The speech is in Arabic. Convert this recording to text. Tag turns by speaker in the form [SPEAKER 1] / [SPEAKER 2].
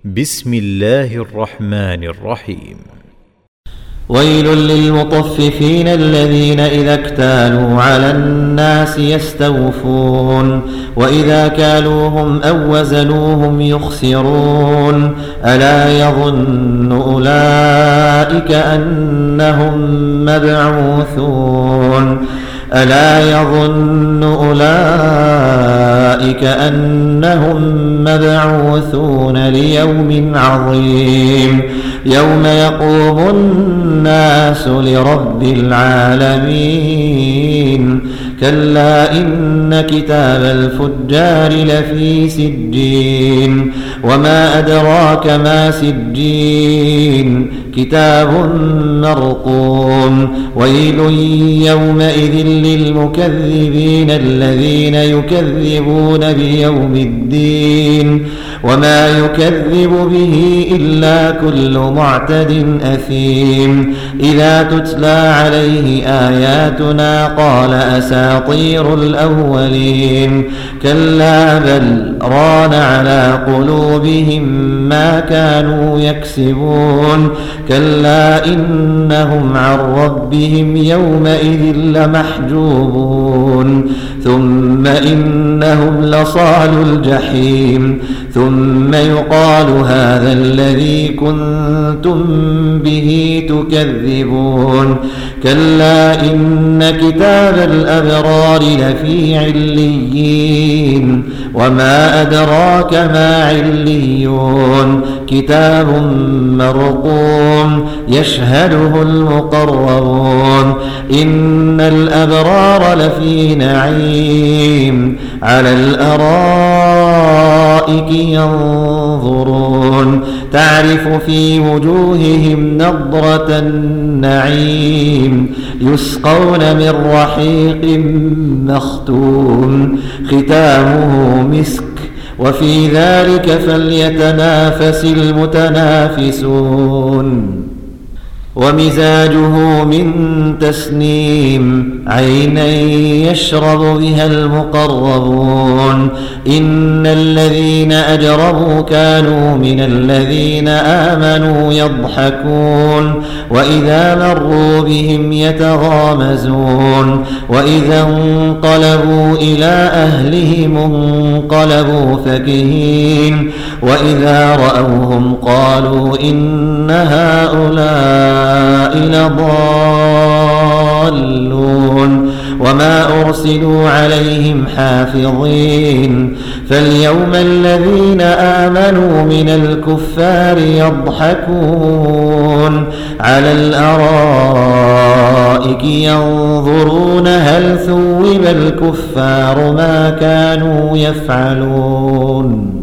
[SPEAKER 1] بسم الله الرحمن الرحيم.
[SPEAKER 2] ويل للمطففين الذين إذا اكتالوا على الناس يستوفون وإذا كالوهم أو وزنوهم يخسرون ألا يظن أولئك أنهم مبعوثون ليوم عظيم يوم يقوم الناس لرب العالمين كلا إن كتاب الفجار لفي سجين وما أدراك ما سجين كتاب مرقوم ويل يومئذ للمكذبين الذين يكذبون بيوم الدين وما يكذب به إلا كل معتد أثيم إذا تتلى عليه آياتنا قال أساطير الأولين كلا بل ران على قلوبهم ما كانوا يكسبون كلا إنهم عن ربهم يومئذ لمحجوبون ثم إنهم لصالو الجحيم ثم يقال هذا الذي كنتم به تكذبون كلا إن كتاب الأبرار لفي عليين وما أدراك ما عليون كتاب مرقوم يشهده المقربون إن الأبرار لفي نعيم على الأرائك ينظرون تعرف في وجوههم نضرة النعيم يسقون من رحيق مختوم ختامه مسك وفي ذلك فليتنافس المتنافسون ومزاجه من تسنيم عينا يشرب بها المقربون إن الذين أجرموا كانوا من الذين آمنوا يضحكون وإذا مروا بهم يتغامزون وإذا انقلبوا إلى أهلهم انقلبوا فكهين وإذا رأوهم قالوا إن هؤلاء لضالون وما أرسلوا عليهم حافظين فاليوم الذين آمنوا من الكفار يضحكون على الأرائك ينظرون هل ثوب الكفار ما كانوا يفعلون.